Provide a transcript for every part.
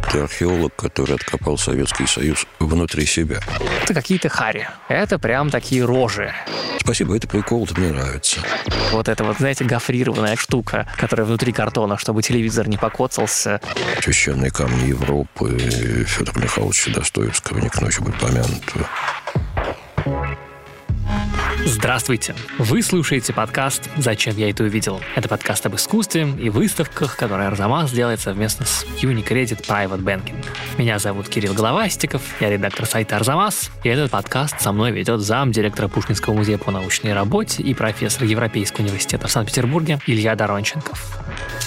Ты археолог, который откопал Советский Союз внутри себя. Это какие-то хари. Это прям такие рожи. Спасибо, это прикол, это мне нравится. Вот это вот, знаете, гофрированная штука, которая внутри картона, чтобы телевизор не покоцался. Священные камни Европы Федора Михайловича Достоевского не к ночи будут помянуты. Здравствуйте! Вы слушаете подкаст «Зачем я это увидел?». Это подкаст об искусстве и выставках, который Арзамас делает совместно с Unicredit Private Banking. Меня зовут Кирилл Головастиков, я редактор сайта Арзамас, и этот подкаст со мной ведет замдиректора Пушкинского музея по научной работе и профессор Европейского университета в Санкт-Петербурге Илья Доронченков.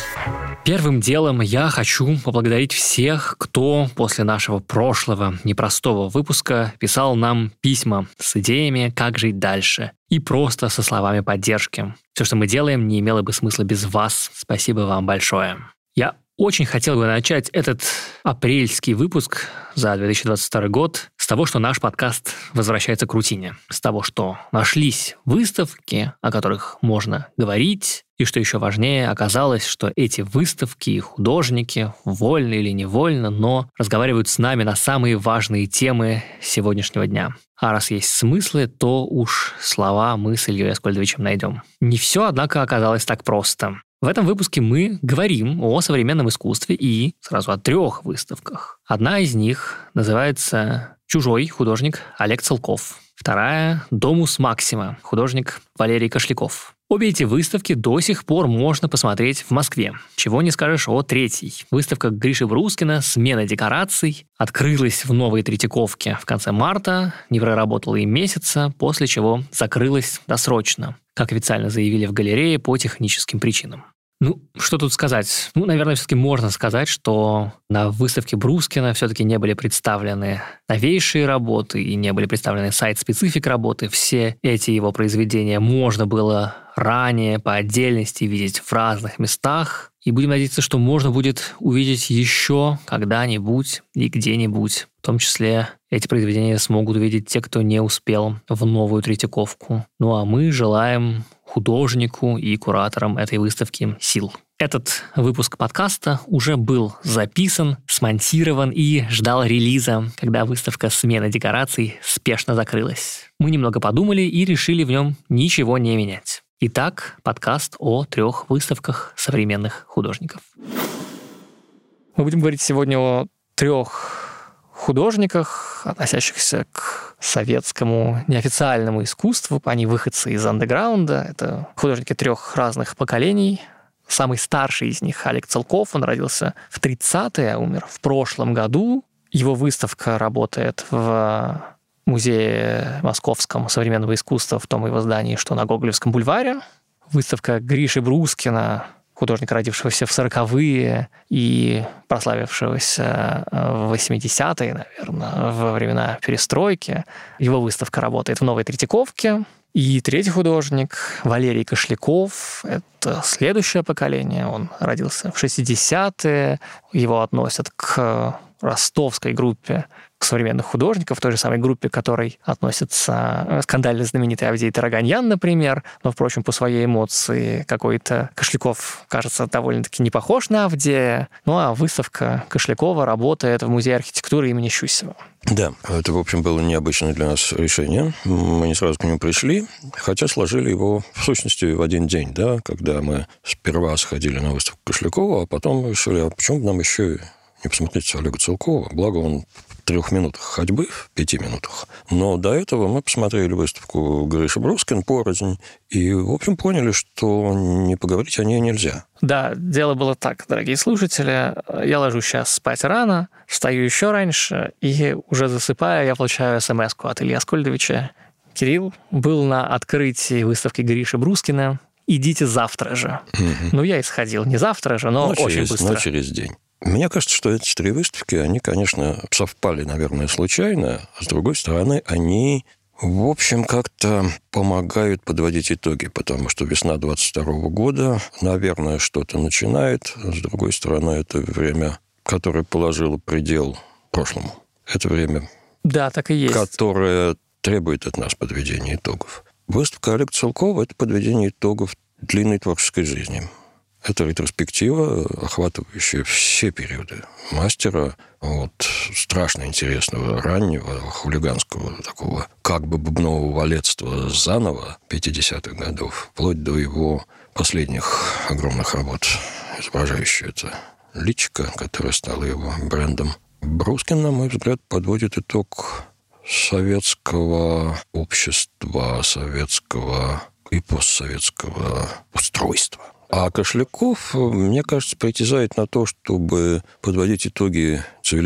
Первым делом я хочу поблагодарить всех, кто после нашего прошлого непростого выпуска писал нам письма с идеями, как жить дальше, и просто со словами поддержки. Все, что мы делаем, не имело бы смысла без вас. Спасибо вам большое. Я очень хотел бы начать этот апрельский выпуск за 2022 год с того, что наш подкаст возвращается к рутине. С того, что нашлись выставки, о которых можно говорить, и, что еще важнее, оказалось, что эти выставки и художники, вольно или невольно, но разговаривают с нами на самые важные темы сегодняшнего дня. А раз есть смыслы, то уж слова мы с Ильей Аскольдовичем найдем. Не все, однако, оказалось так просто. В этом выпуске мы говорим о современном искусстве и сразу о 3 выставках. Одна из них называется «Чужой» художник Олег Целков. Вторая «Домус Максима» художник Валерий Кошляков. Обе эти выставки до сих пор можно посмотреть в Москве. Чего не скажешь о 3-й. Выставка Гриши Брускина «Смена декораций» открылась в Новой Третьяковке в конце марта, не проработала и месяца, после чего закрылась досрочно, как официально заявили в галерее, по техническим причинам. Что тут сказать? Наверное, все-таки можно сказать, что на выставке Брускина все-таки не были представлены новейшие работы и не были представлены сайт-специфик работы. Все эти его произведения можно было ранее по отдельности видеть в разных местах. И будем надеяться, что можно будет увидеть еще когда-нибудь и где-нибудь. В том числе эти произведения смогут увидеть те, кто не успел в Новую Третьяковку. А мы желаем художнику и кураторам этой выставки сил. Этот выпуск подкаста уже был записан, смонтирован и ждал релиза, когда выставка «Смена декораций» спешно закрылась. Мы немного подумали и решили в нем ничего не менять. Итак, подкаст о 3 выставках современных художников. Мы будем говорить сегодня о 3 художниках, относящихся к советскому неофициальному искусству. Они выходцы из андеграунда. Это художники 3 разных поколений. Самый старший из них Олег Целков. Он родился в 30-е, а умер в прошлом году. Его выставка работает в Музее Московском современного искусства в том его здании, что на Гоголевском бульваре. Выставка Гриши Брускина, художника, родившегося в 40-е и прославившегося в 80-е, наверное, во времена перестройки. Его выставка работает в Новой Третьяковке. И 3-й художник Валерий Кошляков – это следующее поколение. Он родился в 60-е. Его относят к ростовской группе современных художников, той же самой группе, к которой относится скандально знаменитый Авдей Тараганьян, например. Но, впрочем, по своей эмоции какой-то Кошляков, кажется, довольно-таки не похож на Авдея. А выставка Кошлякова работает в Музее архитектуры имени Щусева. Да, это, в общем, было необычное для нас решение. Мы не сразу к нему пришли, хотя сложили его, в сущности, в один день, когда мы сперва сходили на выставку Кошлякова, а потом решили, а почему бы нам еще не посмотреть Олега Целкова? Благо, он в 3 минутах ходьбы, в 5 минутах. Но до этого мы посмотрели выставку Гриши Брускин порознь и, в общем, поняли, что не поговорить о ней нельзя. Да, дело было так, дорогие слушатели. Я ложусь сейчас спать рано, встаю еще раньше, и уже засыпая, я получаю смс-ку от Ильи Аскольдовича. Кирилл был на открытии выставки Гриши Брускина. Идите завтра же. Я и сходил. Не завтра же, но очень быстро. Но через день. Мне кажется, что эти 3 выставки, они, конечно, совпали, наверное, случайно. А с другой стороны, они, в общем, как-то помогают подводить итоги, потому что весна 22 года, наверное, что-то начинает. С другой стороны, это время, которое положило предел прошлому. Это время, да, так и есть, которое требует от нас подведения итогов. Выставка Олега Целкова – это подведение итогов длинной творческой жизни. Это ретроспектива, охватывающая все периоды мастера, от страшно интересного раннего хулиганского такого как бы бубнового валетства заново 50-х годов, вплоть до его последних огромных работ, изображающих это личико, которое стало его брендом. Брускин, на мой взгляд, подводит итог советского общества, советского и постсоветского устройства. А Кошляков, мне кажется, притязает на то, чтобы подводить итоги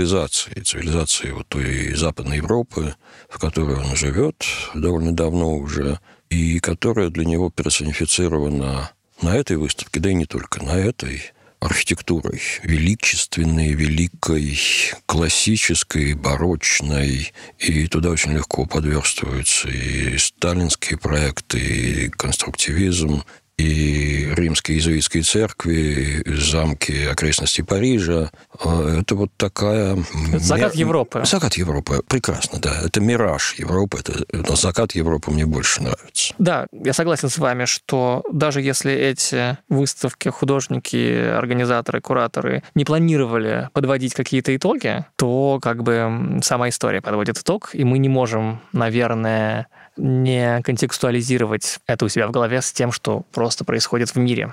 цивилизации вот той Западной Европы, в которой он живет довольно давно уже, и которая для него персонифицирована на этой выставке, да и не только на этой, архитектурой величественной, великой, классической, барочной, и туда очень легко подверстываются и сталинские проекты, и конструктивизм, и римские иезуитские церкви, замки окрестностей Парижа. Это вот такая... Это закат Европы. Закат Европы. Прекрасно, да. Это мираж Европы. Но закат Европы мне больше нравится. Да, я согласен с вами, что даже если эти выставки художники, организаторы, кураторы не планировали подводить какие-то итоги, то как бы сама история подводит итог, и мы не можем, наверное, не контекстуализировать это у себя в голове с тем, что просто происходит в мире.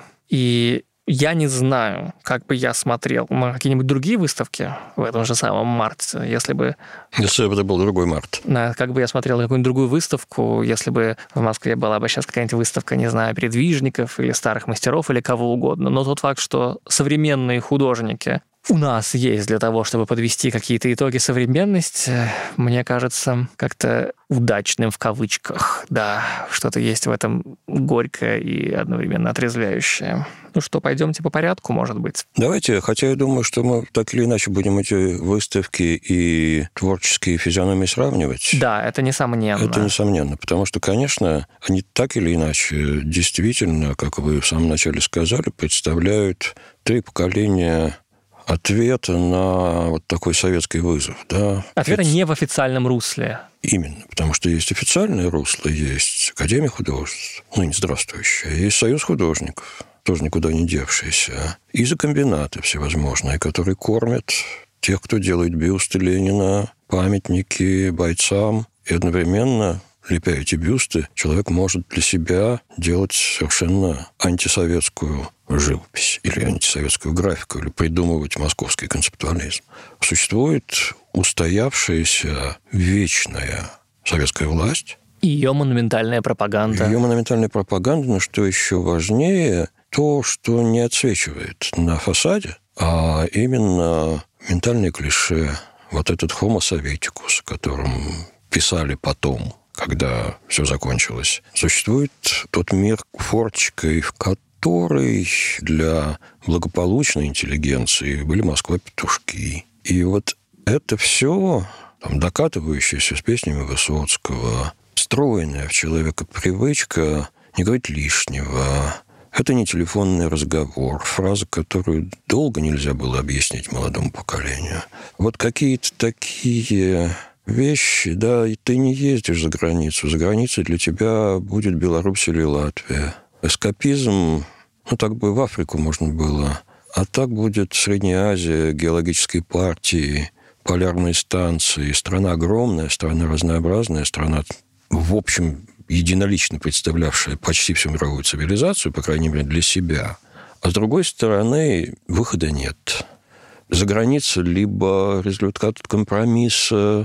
И я не знаю, как бы я смотрел на какие-нибудь другие выставки в этом же самом марте, если бы... Если бы это был другой март. Как бы я смотрел на какую-нибудь другую выставку, если бы в Москве была бы сейчас какая-нибудь выставка, не знаю, передвижников или старых мастеров или кого угодно. Но тот факт, что современные художники у нас есть для того, чтобы подвести какие-то итоги современности, мне кажется, как-то удачным в кавычках. Да, что-то есть в этом горькое и одновременно отрезвляющее. Ну что, пойдемте по порядку, может быть? Давайте, хотя я думаю, что мы так или иначе будем эти выставки и творческие физиономии сравнивать. Да, это несомненно. Это несомненно, потому что, конечно, они так или иначе действительно, как вы в самом начале сказали, представляют 3 поколения ответа на вот такой советский вызов. Да? Ответа не в официальном русле. Именно, потому что есть официальное русло, есть Академия художеств, ныне здравствующая, есть Союз художников, тоже никуда не девшиеся, изокомбинаты всевозможные, которые кормят тех, кто делает бюсты Ленина, памятники бойцам, и одновременно, лепя эти бюсты, человек может для себя делать совершенно антисоветскую живопись или антисоветскую графику, или придумывать московский концептуализм. Существует устоявшаяся вечная советская власть. И ее монументальная пропаганда. Ее монументальная пропаганда, но что еще важнее, то, что не отсвечивает на фасаде, а именно ментальные клише. Вот этот homo soveticus, о котором писали потом, когда все закончилось. Существует тот мир форточкой, в который для благополучной интеллигенции были Москва-петушки. И вот это все, докатывающееся с песнями Высоцкого, встроенная в человека привычка не говорить лишнего. Это не телефонный разговор, фраза, которую долго нельзя было объяснить молодому поколению. Вот какие-то такие вещи, да, и ты не ездишь за границу. За границей для тебя будет Беларусь или Латвия. Эскапизм, так бы в Африку можно было. А так будет Средняя Азия, геологические партии, полярные станции. Страна огромная, страна разнообразная, страна, в общем, единолично представлявшая почти всю мировую цивилизацию, по крайней мере, для себя. А с другой стороны, выхода нет. За границей либо результат компромисса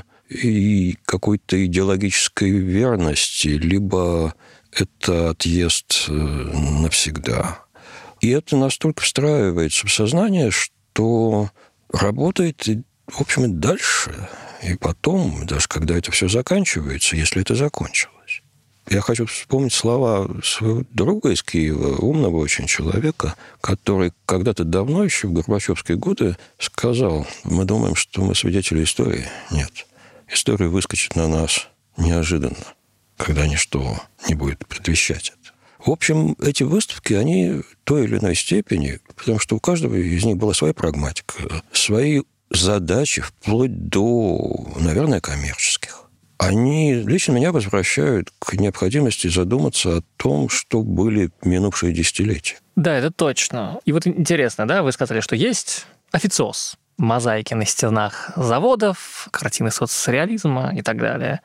и какой-то идеологической верности, либо это отъезд навсегда. И это настолько встраивается в сознание, что работает, в общем, и дальше. И потом, даже когда это все заканчивается, если это закончилось. Я хочу вспомнить слова своего друга из Киева, умного очень человека, который когда-то давно, еще в горбачевские годы, сказал: мы думаем, что мы свидетели истории. Нет. История выскочит на нас неожиданно, когда ничто не будет предвещать это. В общем, эти выставки, они в той или иной степени, потому что у каждого из них была своя прагматика, свои задачи, вплоть до, наверное, коммерческих. Они лично меня возвращают к необходимости задуматься о том, что были минувшие десятилетия. Да, это точно. И вот интересно, да, вы сказали, что есть официоз. Мозаики на стенах заводов, картины соцреализма и так далее.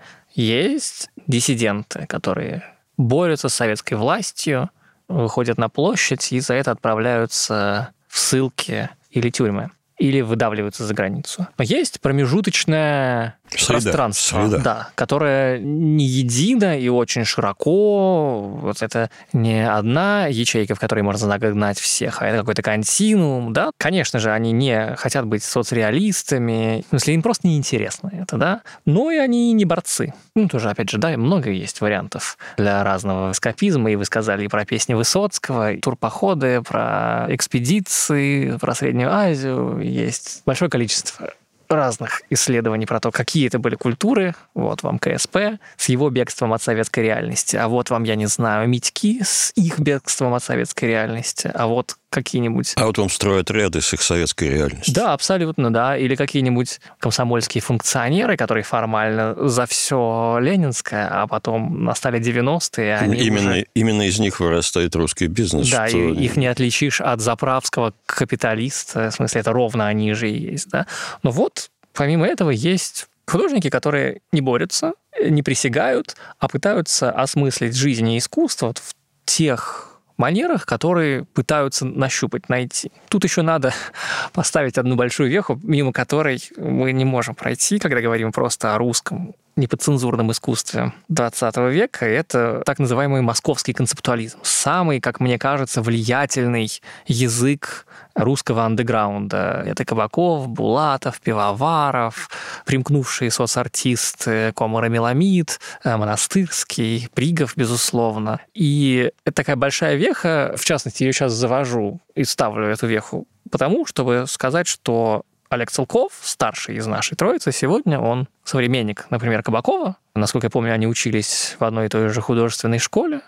Есть диссиденты, которые борются с советской властью, выходят на площадь и за это отправляются в ссылки или тюрьмы, или выдавливаются за границу. Но есть промежуточное пространство, да, которое не едино и очень широко. Вот это не одна ячейка, в которой можно загнать всех, а это какой-то континуум, да. Конечно же, они не хотят быть соцреалистами, в смысле, им просто неинтересно это, да. Но и они не борцы. Ну, тоже, опять же, да, много есть вариантов для разного эскапизма, и вы сказали и про песни Высоцкого, и турпоходы, про экспедиции, про Среднюю Азию. Есть большое количество разных исследований про то, какие это были культуры. Вот вам КСП с его бегством от советской реальности, а вот вам, я не знаю, Митьки с их бегством от советской реальности, а вот какие-нибудь... А вот он строит ряды с их советской реальностью. Да, абсолютно, да. Или какие-нибудь комсомольские функционеры, которые формально за все ленинское, а потом настали 90-е, они именно из них вырастает русский бизнес. Да, что... и их не отличишь от заправского капиталиста, в смысле, это ровно они же и есть, да. Но вот, помимо этого, есть художники, которые не борются, не присягают, а пытаются осмыслить жизнь и искусство вот в тех манерах, которые пытаются нащупать, найти. Тут еще надо поставить одну большую веху, мимо которой мы не можем пройти, когда говорим просто о русском неподцензурном искусстве 20 века. Это так называемый московский концептуализм. Самый, как мне кажется, влиятельный язык русского андеграунда. Это Кабаков, Булатов, Пивоваров, примкнувшие соцартисты Комар и Меламид, Монастырский, Пригов, безусловно. И это такая большая веха, в частности, я сейчас завожу и ставлю эту веху потому, чтобы сказать, что Олег Целков, старший из нашей троицы, сегодня он современник, например, Кабакова. Насколько я помню, они учились в одной и той же художественной школе.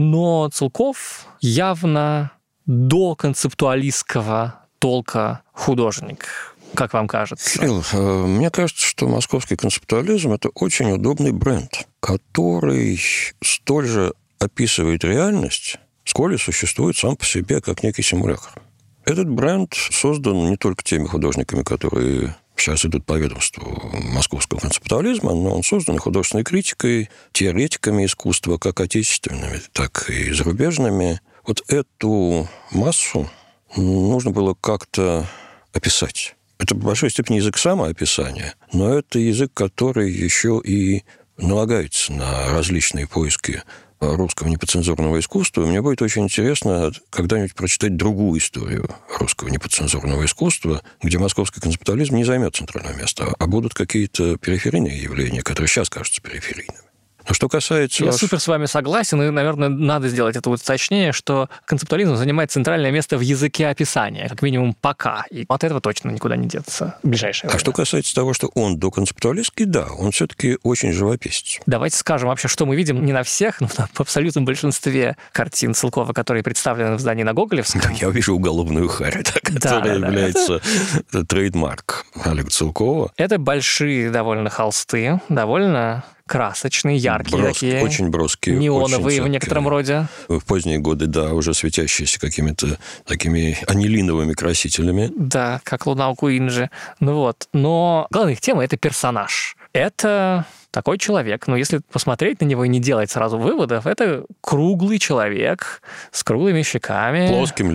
Но Целков явно до концептуалистского толка художник. Как вам кажется? Кирилл, мне кажется, что московский концептуализм – это очень удобный бренд, который столь же описывает реальность, сколь и существует сам по себе как некий симулятор. Этот бренд создан не только теми художниками, которые сейчас идут по ведомству московского концептуализма, но он создан художественной критикой, теоретиками искусства, как отечественными, так и зарубежными. Вот эту массу нужно было как-то описать. Это в большой степени язык самоописания, но это язык, который еще и налагается на различные поиски русского неподцензурного искусства. Мне будет очень интересно когда-нибудь прочитать другую историю русского неподцензурного искусства, где московский концептуализм не займет центральное место, а будут какие-то периферийные явления, которые сейчас кажутся периферийными. Но что касается... Я супер с вами согласен, и, наверное, надо сделать это уточнение, что концептуализм занимает центральное место в языке описания, как минимум пока, и от этого точно никуда не деться в ближайшее время. А что касается того, что он доконцептуалистский, да, он все-таки очень живописец. Давайте скажем вообще, что мы видим не на всех, но в абсолютном большинстве картин Целкова, которые представлены в здании на Гоголевском. Да, я вижу уголовную харь, которая является трейдмарк Олега Целкова. Это большие довольно холсты, довольно красочные, яркие такие. Очень броские. Неоновые в некотором роде. В поздние годы, да, уже светящиеся какими-то такими анилиновыми красителями. Да, как луна у Куинджи. Ну вот. Но главная их тема – это персонаж. Это такой человек, но если посмотреть на него и не делать сразу выводов, это круглый человек с круглыми щеками. Плоским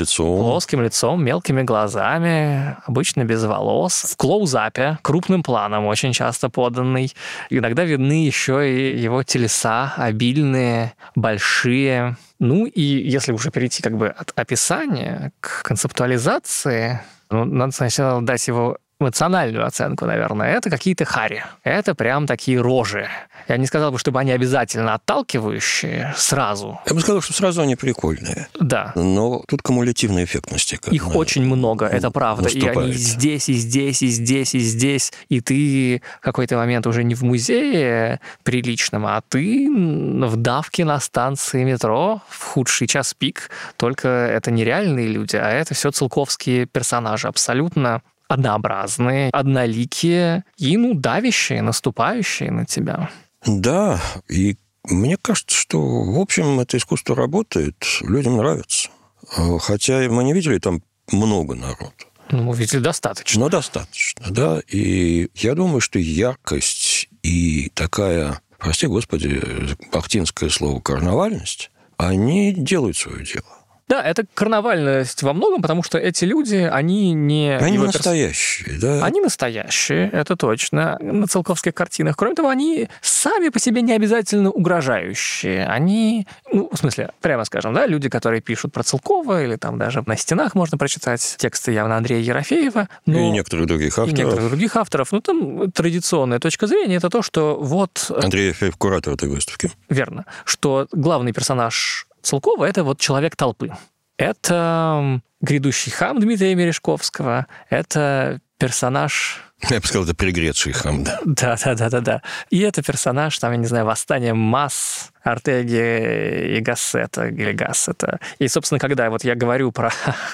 лицом, мелкими глазами, обычно без волос. В клоузапе, крупным планом очень часто поданный. Иногда видны еще и его телеса, обильные, большие. Ну и если уже перейти как бы от описания к концептуализации, надо сначала дать его эмоциональную оценку, наверное, это какие-то хари. Это прям такие рожи. Я не сказал бы, чтобы они обязательно отталкивающие сразу. Я бы сказал, что сразу они прикольные. Да. Но тут кумулятивный эффект настигает. Их очень много, это правда. Наступает. И они здесь, и здесь, и здесь, и здесь. И ты в какой-то момент уже не в музее приличном, а ты в давке на станции метро в худший час пик. Только это не реальные люди, а это все целковские персонажи. Абсолютно однообразные, одноликие и, давящие, наступающие на тебя. Да, и мне кажется, что, в общем, это искусство работает, людям нравится. Хотя мы не видели там много народу. Ну, мы видели достаточно. Но достаточно, да. И я думаю, что яркость и такая, прости господи, бахтинское слово «карнавальность», они делают свое дело. Да, это карнавальность во многом, потому что эти люди, они не... Они настоящие, да? Они настоящие, это точно, на Циолковских картинах. Кроме того, они сами по себе не обязательно угрожающие. Они, ну, в смысле, прямо скажем, да, люди, которые пишут про Циолкова, или там даже на стенах можно прочитать тексты явно Андрея Ерофеева. Но... И некоторых других авторов. Ну, там традиционная точка зрения – это то, что вот... Андрей Ерофеев – куратор этой выставки. Верно. Что главный персонаж Циолкова – это вот человек толпы. Это грядущий хам Дмитрия Мережковского, это персонаж... Я бы сказал, это пригретший хам, да. Да. И это персонаж, там, я не знаю, восстание масс Ортеги и Гассета, или Гассета. И, собственно, когда вот я говорю про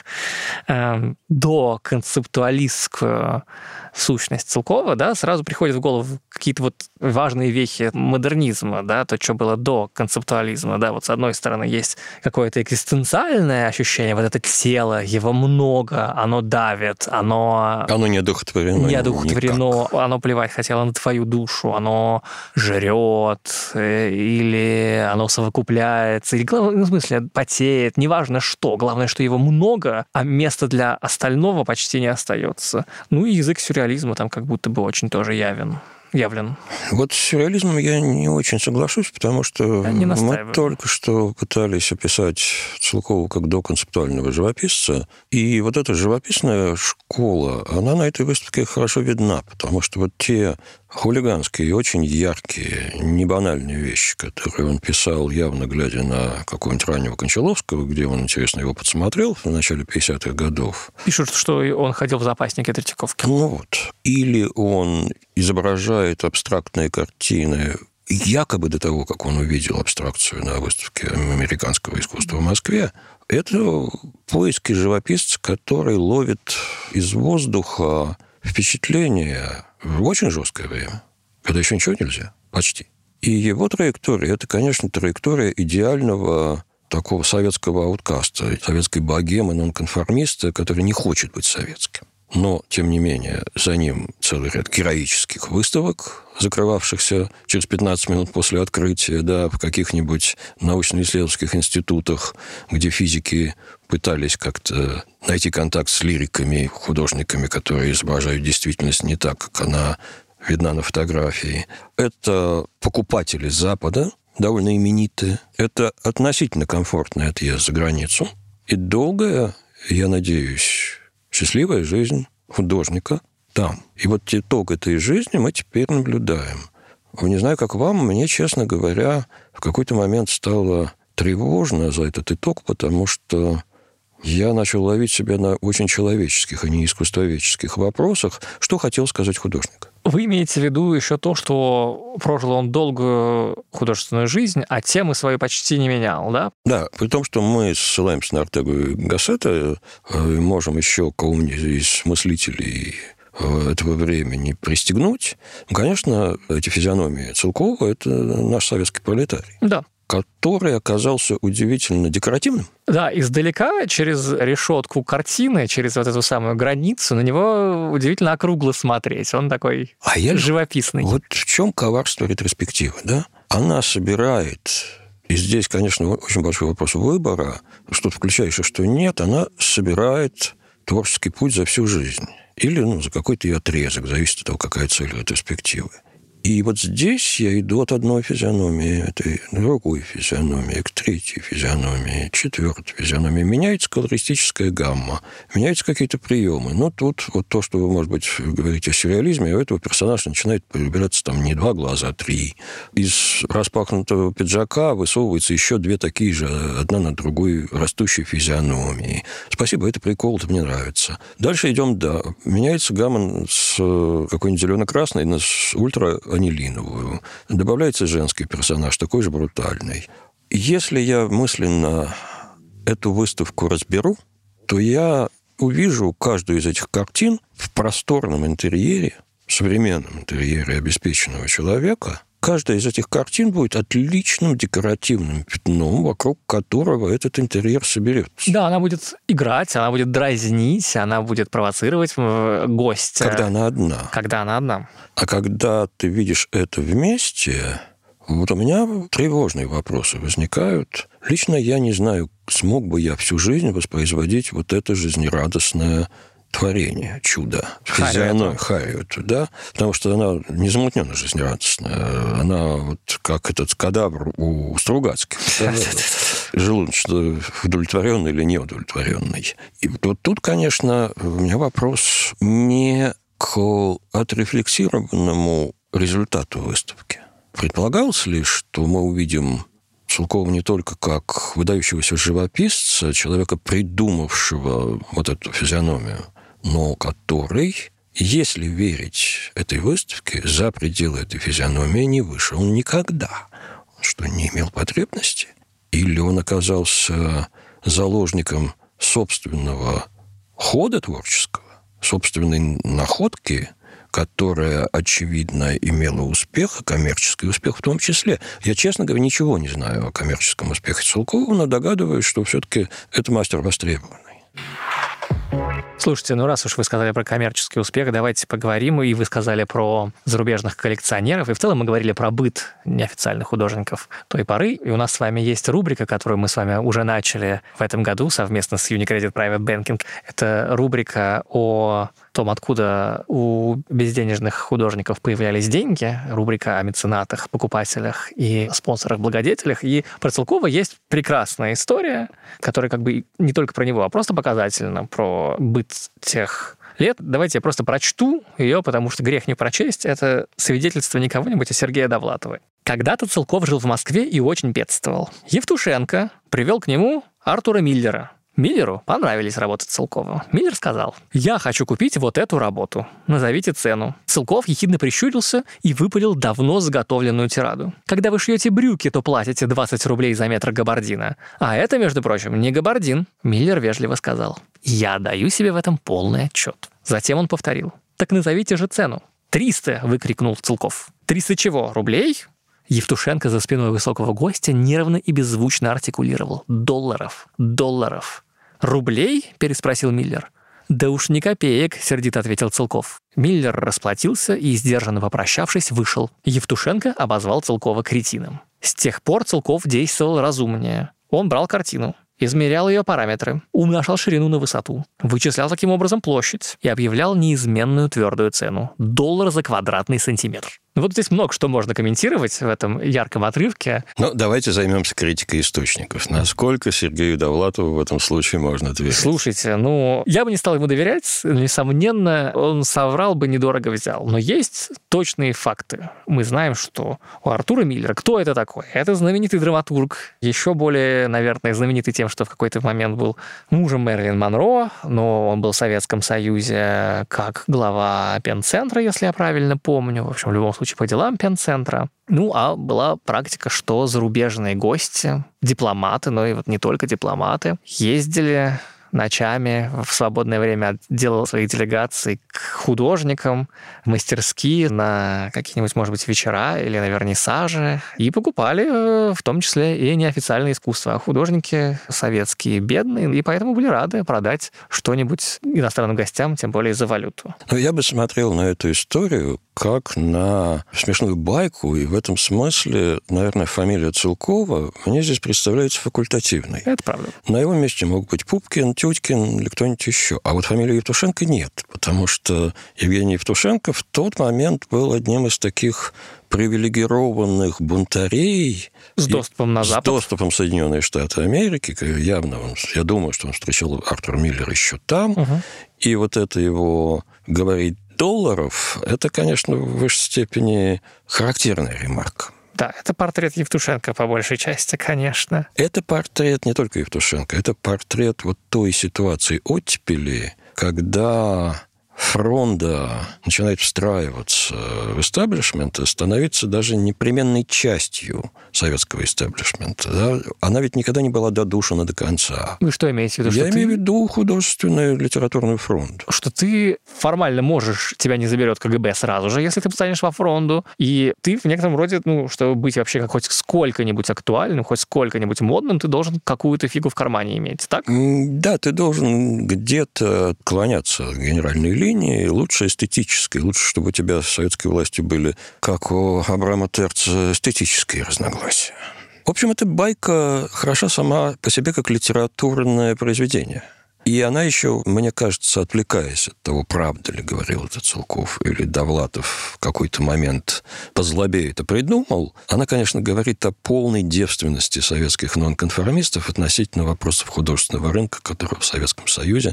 доконцептуалистскую сущность Циолкова, да, сразу приходят в голову какие-то вот важные вехи модернизма, да, то, что было до концептуализма, да, вот с одной стороны есть какое-то экзистенциальное ощущение, вот это тело, его много, оно давит, оно неодухотворено. Неодухотворено, оно плевать хотело на твою душу, оно жрет, или оно совокупляется, или, ну, в смысле, потеет, неважно что, главное, что его много, а места для остального почти не остается. Ну и язык сюрреализма там как будто бы очень тоже явлен. Вот с сюрреализмом я не очень соглашусь, потому что мы только что пытались описать Циолкова как доконцептуального живописца, и вот эта живописная школа, она на этой выставке хорошо видна, потому что вот те хулиганские и очень яркие, не банальные вещи, которые он писал, явно глядя на какого-нибудь раннего Кончаловского, где он, интересно, его подсмотрел в начале 50-х годов. Пишут, что он ходил в запаснике Третьяковки. Ну вот. Или он изображает абстрактные картины якобы до того, как он увидел абстракцию на выставке американского искусства в Москве. Это поиски живописца, который ловит из воздуха впечатление в очень жесткое время, когда еще ничего нельзя, почти. И его траектория – это, конечно, траектория идеального такого советского ауткаста, советской богемы, нонконформиста, который не хочет быть советским. Но, тем не менее, за ним целый ряд героических выставок, закрывавшихся через 15 минут после открытия, да, в каких-нибудь научно-исследовательских институтах, где физики пытались как-то найти контакт с лириками, художниками, которые изображают действительность не так, как она видна на фотографии. Это покупатели Запада, довольно именитые. Это относительно комфортный отъезд за границу. И долгая, я надеюсь, счастливая жизнь художника там. И вот итог этой жизни мы теперь наблюдаем. Не знаю, как вам, мне, честно говоря, в какой-то момент стало тревожно за этот итог, потому что я начал ловить себя на очень человеческих, а не искусствоведческих вопросах, что хотел сказать художник. Вы имеете в виду еще то, что прожил он долгую художественную жизнь, а темы свои почти не менял, да? Да, при том, что мы ссылаемся на Ортегу и Гассета, можем еще кого-нибудь из мыслителей этого времени пристегнуть. Конечно, эти физиономии Циолкова – это наш советский пролетарий. Да. Который оказался удивительно декоративным. Да, издалека, через решетку картины, через вот эту самую границу, на него удивительно округло смотреть. Он такой живописный. Вот в чем коварство ретроспективы, да? Она собирает, и здесь, конечно, очень большой вопрос выбора, что включаешь, а что нет, она собирает творческий путь за всю жизнь. Или за какой-то и отрезок, зависит от того, какая цель ретроспективы. И вот здесь я иду от одной физиономии, этой другой физиономии, к третьей физиономии, четвертой физиономии. Меняется колористическая гамма, меняются какие-то приемы. Но тут вот то, что вы, может быть, говорите о сюрреализме, у этого персонажа начинает появляться там не 2 глаза, а 3. Из распахнутого пиджака высовывается еще 2 такие же, одна на другой растущие физиономии. Спасибо, это прикол, это мне нравится. Дальше идем, да. Меняется гамма с какой-нибудь зелено-красной на ультра-анилиновую. Добавляется женский персонаж, такой же брутальный. Если я мысленно эту выставку разберу, то я увижу каждую из этих картин в просторном интерьере, современном интерьере обеспеченного человека, каждая из этих картин будет отличным декоративным пятном, вокруг которого этот интерьер соберется. Да, она будет играть, она будет дразнить, она будет провоцировать гостя. Когда она одна. Когда она одна. А когда ты видишь это вместе, вот у меня тревожные вопросы возникают. Лично я не знаю, смог бы я всю жизнь воспроизводить вот это жизнерадостное творение, чудо, Харриету, да, потому что она незамутненно жизнерадостная. Она вот как этот кадавр у Стругацких, желудочно удовлетворенный или неудовлетворенный. И вот тут, конечно, у меня вопрос не к отрефлексированному результату выставки. Предполагалось ли, что мы увидим Цулкова не только как выдающегося живописца, человека, придумавшего вот эту физиономию, но который, если верить этой выставке, за пределы этой физиономии не вышел никогда. Что, не имел потребности? Или он оказался заложником собственного хода творческого, собственной находки, которая, очевидно, имела успех, коммерческий успех в том числе. Я, честно говоря, ничего не знаю о коммерческом успехе Цулкова, но догадываюсь, что все-таки это мастер востребованный. Слушайте, ну раз уж вы сказали про коммерческий успех, давайте поговорим, и вы сказали про зарубежных коллекционеров, и в целом мы говорили про быт неофициальных художников той поры, и у нас с вами есть рубрика, которую мы с вами уже начали в этом году совместно с Unicredit Private Banking. Это рубрика о том, откуда у безденежных художников появлялись деньги, рубрика о меценатах, покупателях и спонсорах-благодетелях. И про Цулкова есть прекрасная история, которая как бы не только про него, а просто показательна, про быт тех лет. Давайте я просто прочту ее, потому что грех не прочесть. Это свидетельство не кого-нибудь, а Сергея Довлатова. Когда-то Цулков жил в Москве и очень бедствовал. Евтушенко привел к нему Артура Миллера. Миллеру понравились работы Цулкова. Миллер сказал: «Я хочу купить вот эту работу. Назовите цену». Цулков ехидно прищурился и выпалил давно заготовленную тираду. «Когда вы шьете брюки, то платите 20 рублей за метр габардина. А это, между прочим, не габардин». Миллер вежливо сказал: «Я даю себе в этом полный отчет». Затем он повторил: «Так назовите же цену». «300!» — выкрикнул Цулков. «300 чего? Рублей?» Евтушенко за спиной высокого гостя нервно и беззвучно артикулировал: «Долларов! Долларов!» «Рублей?» – переспросил Миллер. «Да уж не копеек», – сердито ответил Цулков. Миллер расплатился и, сдержанно попрощавшись, вышел. Евтушенко обозвал Цулкова кретином. С тех пор Цулков действовал разумнее. Он брал картину, измерял ее параметры, умножал ширину на высоту, вычислял таким образом площадь и объявлял неизменную твердую цену – $1 за квадратный сантиметр. Вот здесь много что можно комментировать в этом ярком отрывке. Ну, давайте займемся критикой источников. Насколько Сергею Довлатову в этом случае можно доверять? Слушайте, ну, я бы не стал ему доверять. Несомненно, он соврал бы, недорого взял. Но есть точные факты. Мы знаем, что у Артура Миллера, кто это такой? Это знаменитый драматург. Еще более, наверное, знаменитый тем, что в какой-то момент был мужем Мэрилин Монро, но он был в Советском Союзе как глава Пенцентра, если я правильно помню. В общем, в любом случае, по делам Пенцентра. Ну, а была практика, что зарубежные гости, дипломаты, но и вот не только дипломаты, ездили ночами в свободное время от дела своих делегаций к художникам, в мастерские, на какие-нибудь, может быть, вечера или на вернисажи, и покупали в том числе и неофициальное искусство. А художники советские бедные, и поэтому были рады продать что-нибудь иностранным гостям, тем более за валюту. Но я бы смотрел на эту историю как на смешную байку, и в этом смысле, наверное, фамилия Цулкова мне здесь представляется факультативной. Это правда. На его месте мог быть Пупкин, Тюткин или кто-нибудь еще. А вот фамилию Евтушенко нет, потому что Евгений Евтушенко в тот момент был одним из таких привилегированных бунтарей с доступом на Запад. С доступом в Соединенные Штаты Америки. Явно, я думаю, что он встречал Артура Миллера еще там. Угу. И вот это его говорить $, это, конечно, в высшей степени характерная ремарка. Да, это портрет Евтушенко по большей части, конечно. Это портрет не только Евтушенко, это портрет вот той ситуации оттепели, когда фронда начинает встраиваться в истеблишмент, становиться даже непременной частью советского истеблишмента. Да? Она ведь никогда не была додушена до конца. Вы что имеете в виду? Я имею в виду художественную литературную фронду. Что ты формально можешь, тебя не заберет КГБ сразу же, если ты станешь во фронду, и ты в некотором роде, чтобы быть вообще хоть сколько-нибудь актуальным, хоть сколько-нибудь модным, ты должен какую-то фигу в кармане иметь, так? Да, ты должен где-то отклоняться от генеральной линии, лучше эстетической, лучше, чтобы у тебя с советской властью были, как у Абрама Терца, эстетические разногласия. В общем, эта байка хороша сама по себе как литературное произведение. И она еще, мне кажется, отвлекаясь от того, правда ли говорил это Целков или Довлатов в какой-то момент позлобее это придумал, она, конечно, говорит о полной девственности советских нонконформистов относительно вопросов художественного рынка, которого в Советском Союзе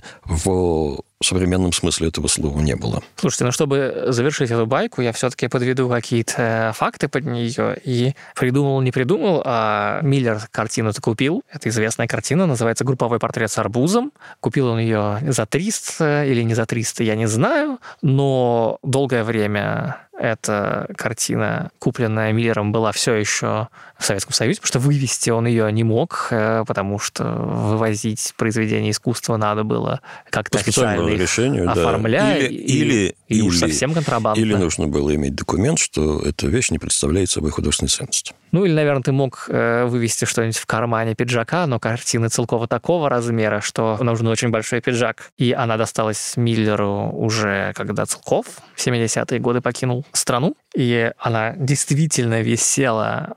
в современном смысле этого слова не было. Слушайте, чтобы завершить эту байку, я все-таки подведу какие-то факты под нее. И не придумал, а Миллер картину-то купил. Это известная картина, называется «Групповой портрет с арбузом». Купил он ее за 300 или не за 300, я не знаю. Но долгое время эта картина, купленная Миллером, была все еще в Советском Союзе, потому что вывести он ее не мог, потому что вывозить произведение искусства надо было как-то официально решению, оформлять, да. Или уж совсем контрабандно. Или нужно было иметь документ, что эта вещь не представляет собой художественной ценности. Или, наверное, ты мог вывести что-нибудь в кармане пиджака, но картины Целкова такого размера, что нужен очень большой пиджак. И она досталась Миллеру уже, когда Целков в 70-е годы покинул страну. И она действительно висела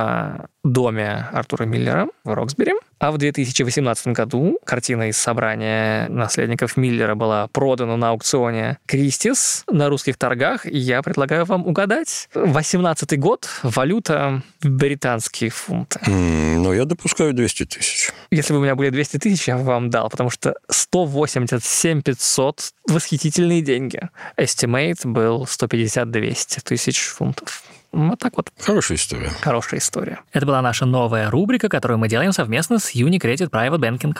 в доме Артура Миллера в Роксбери. А в 2018 году картина из собрания наследников Миллера была продана на аукционе Кристис на русских торгах. И я предлагаю вам угадать. 18-й год, валюта британские фунты. Я допускаю 200 тысяч. Если бы у меня были 200 тысяч, я бы вам дал, потому что 187 500 восхитительные деньги. Estimate был 150-200 тысяч фунтов. Вот так вот. Хорошая история. Хорошая история. Это была наша новая рубрика, которую мы делаем совместно с Unicredit Private Banking.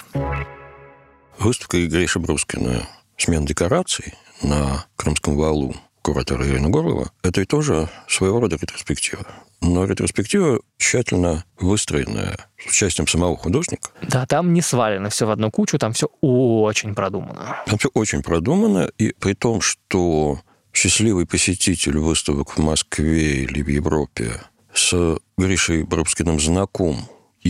Выставка Гриша Брускина «Смена декораций» на Крымском валу куратора Ирины Горлова – это и тоже своего рода ретроспектива. Но ретроспектива тщательно выстроенная с участием самого художника. Да, там не свалено все в одну кучу, там все очень продумано. Там все очень продумано, и при том, что счастливый посетитель выставок в Москве или в Европе с Гришей Брускиным знаком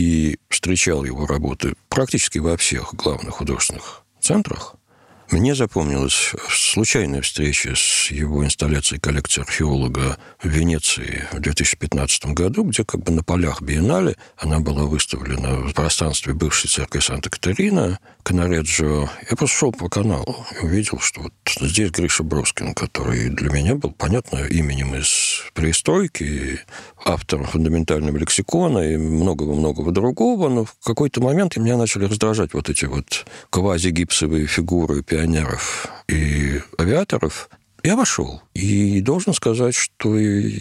и встречал его работы практически во всех главных художественных центрах, мне запомнилась случайная встреча с его инсталляцией коллекции археолога в Венеции в 2015 году, где на полях биеннале она была выставлена в пространстве бывшей церкви Санта-Катарина, Канареджо. Я просто шел по каналу и увидел, что здесь Гриша Брускин, который для меня был, понятно, именем из перестройки, автором фундаментального лексикона и многого-многого другого, но в какой-то момент меня начали раздражать эти квази-гипсовые фигуры пионеров и авиаторов. Я вошел. И должен сказать, что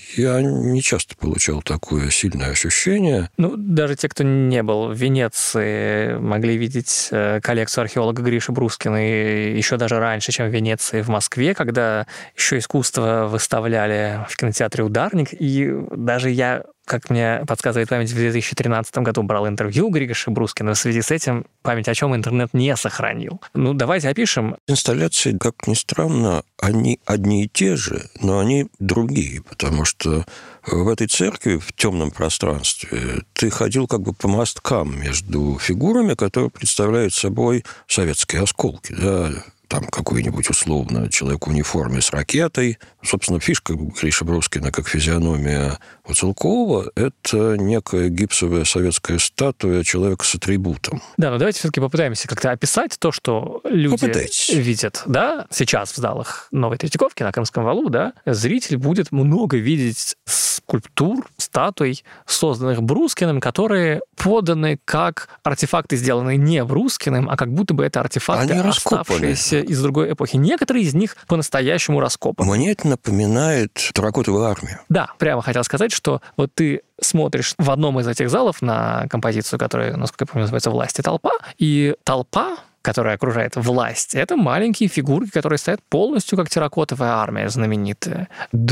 я не часто получал такое сильное ощущение. Даже те, кто не был в Венеции, могли видеть коллекцию археолога Гриши Брускина еще даже раньше, чем в Венеции, в Москве, когда еще искусство выставляли в кинотеатре «Ударник». И даже я, как мне подсказывает память, в 2013 году брал интервью Гриши Брускина. В связи с этим память о чем интернет не сохранил. Давайте опишем. Инсталляции, как ни странно, они одни и те же, но они другие, потому что в этой церкви, в темном пространстве, ты ходил по мосткам между фигурами, которые представляют собой советские осколки, да, там какой-нибудь условно человек в униформе с ракетой. Собственно, фишка Гриши Брускина, как физиономия у Целкова, это некая гипсовая советская статуя человека с атрибутом. Да, но давайте все-таки попытаемся как-то описать то, что люди видят, да, сейчас в залах Новой Третьяковки на Крымском валу, да, зритель будет много видеть скульптур, статуй, созданных Брускиным, которые поданы как артефакты, сделанные не Брускиным, а как будто бы это артефакты, оставшиеся из другой эпохи. Некоторые из них по-настоящему раскопаны. Мне это напоминает терракотовую армию. Да, прямо хотел сказать, что ты смотришь в одном из этих залов на композицию, которая, насколько я помню, называется «Власть и толпа», и толпа, которая окружает власть, это маленькие фигурки, которые стоят полностью как терракотовая армия знаменитая.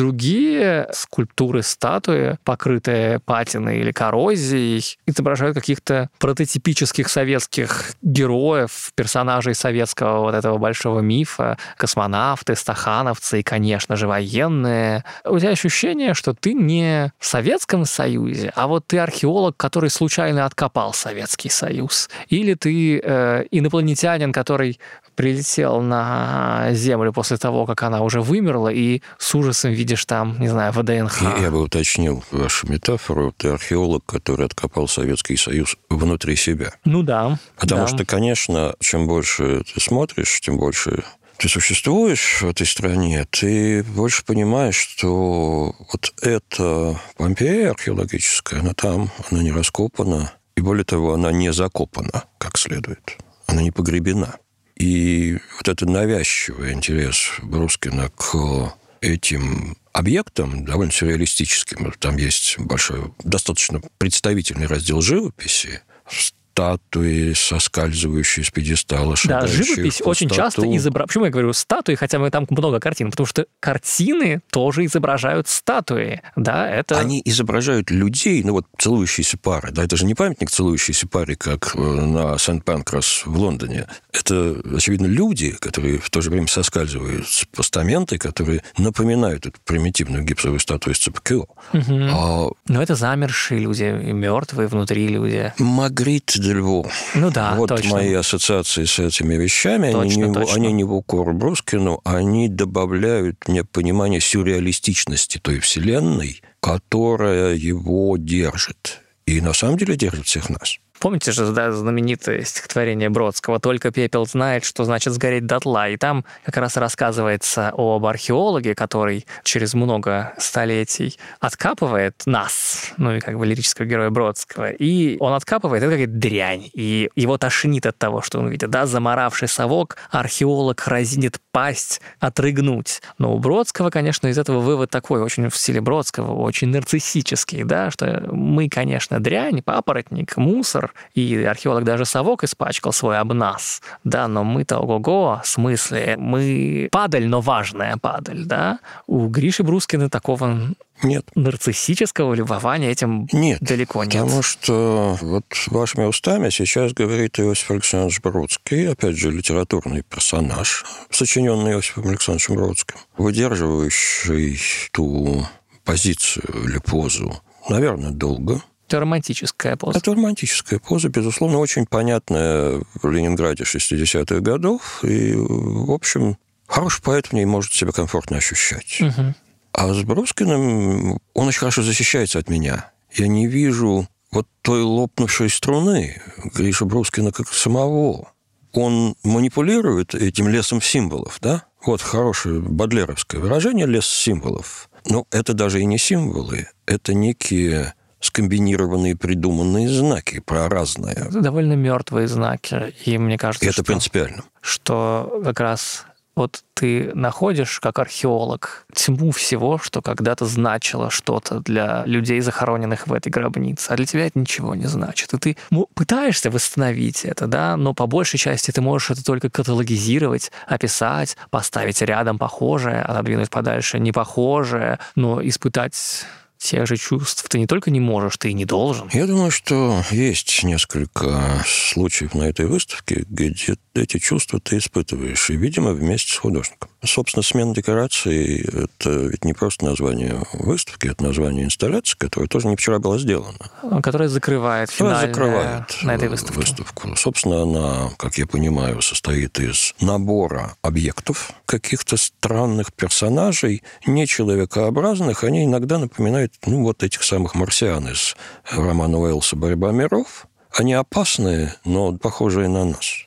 Другие скульптуры, статуи, покрытые патиной или коррозией, изображают каких-то прототипических советских героев, персонажей советского вот этого большого мифа, космонавты, стахановцы и, конечно же, военные. У тебя ощущение, что ты не в Советском Союзе, а вот ты археолог, который случайно откопал Советский Союз. Или ты инопланетянин, который прилетел на Землю после того, как она уже вымерла, и с ужасом видишь там, не знаю, ВДНХ. Я бы уточнил вашу метафору. Ты археолог, который откопал Советский Союз внутри себя. Ну да. Потому что, конечно, чем больше ты смотришь, тем больше ты существуешь в этой стране, ты больше понимаешь, что вот эта Помпея археологическая, она там, она не раскопана, и более того, она не закопана как следует, она не погребена. И вот этот навязчивый интерес Брускина к этим объектам, довольно сюрреалистическим, там есть большой, достаточно представительный раздел живописи, статуи, соскальзывающие с пьедестала, шагающие. Да, живопись очень часто изображает... Почему я говорю статуи, хотя мы там много картин? Потому что картины тоже изображают статуи. Да, это... Они изображают людей, ну вот целующиеся пары. Да, это же не памятник целующейся паре, как на Сент-Панкрас в Лондоне. Это, очевидно, люди, которые в то же время соскальзывают с постаменты, которые напоминают эту примитивную гипсовую статую из Цепкио. Угу. Но это замершие люди, и мертвые внутри люди. Магрит Дельво. Ну да, вот точно. Мои ассоциации с этими вещами, они не в укор Брускину, они добавляют мне понимание сюрреалистичности той вселенной, которая его держит. И на самом деле держит всех нас. Помните же, да, знаменитое стихотворение Бродского «Только пепел знает, что значит сгореть дотла». И там как раз рассказывается об археологе, который через много столетий откапывает нас, ну и как бы лирического героя Бродского. И он откапывает, это какая-то дрянь. И его тошнит от того, что он видит. Да, заморавший совок, археолог разинет пасть, отрыгнуть. Но у Бродского, конечно, из этого вывод такой, очень в стиле Бродского, очень нарциссический, да, что мы, конечно, дрянь, папоротник, мусор, и археолог даже совок испачкал свой об нас, да, но мы-то ого-го, в смысле, мы падаль, но важная падаль, да. У Гриши Брускина такого нет. Нарциссического любования этим далеко нет. Потому что вот вашими устами сейчас говорит Иосиф Александрович Бродский, опять же, литературный персонаж, сочиненный Иосифом Александровичем Бродским, выдерживающий ту позицию или позу, наверное, долго. Это романтическая поза. Это романтическая поза, безусловно, очень понятная в Ленинграде 60-х годов. И, в общем, хороший поэт в ней может себя комфортно ощущать. Угу. А с Брускиным он очень хорошо защищается от меня. Я не вижу вот той лопнувшей струны Гриша Брускина как самого. Он манипулирует этим лесом символов, да? Вот хорошее бодлеровское выражение «лес символов». Но это даже и не символы, это некие скомбинированные придуманные знаки про разное. Это довольно мертвые знаки. И мне кажется, это принципиально. Что как раз вот ты находишь, как археолог, тьму всего, что когда-то значило что-то для людей, захороненных в этой гробнице, а для тебя это ничего не значит. И ты пытаешься восстановить это, да, но по большей части ты можешь это только каталогизировать, описать, поставить рядом похожее, отодвинуть подальше непохожее, но испытать тех же чувств ты не только не можешь, ты и не должен. Я думаю, что есть несколько случаев на этой выставке, где эти чувства ты испытываешь, и, видимо, вместе с художником. Собственно, смена декораций – это ведь не просто название выставки, это название инсталляции, которая тоже не вчера была сделана. Которая закрывает финальную на этой выставку. Собственно, она, как я понимаю, состоит из набора объектов, каких-то странных персонажей, нечеловекообразных. Они иногда напоминают вот этих самых марсиан из романа Уэллса «Борьба миров». Они опасные, но похожие на нас.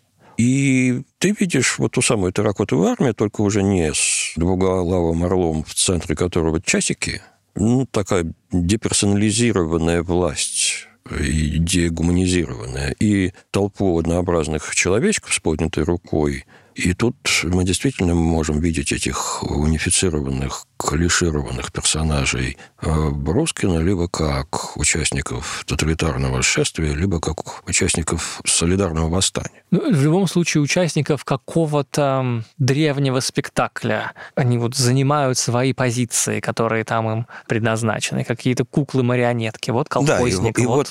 И ты видишь вот ту самую терракотовую армию, только уже не с двуголовым орлом, в центре которого часики. Такая деперсонализированная власть и дегуманизированная. И толпу однообразных человечков с поднятой рукой, И тут мы действительно можем видеть этих унифицированных, клишированных персонажей Броскина либо как участников тоталитарного шествия, либо как участников солидарного восстания. Ну, в любом случае, участников какого-то древнего спектакля. Они вот занимают свои позиции, которые там им предназначены. Какие-то куклы-марионетки. Вот колхозник. Да, и вот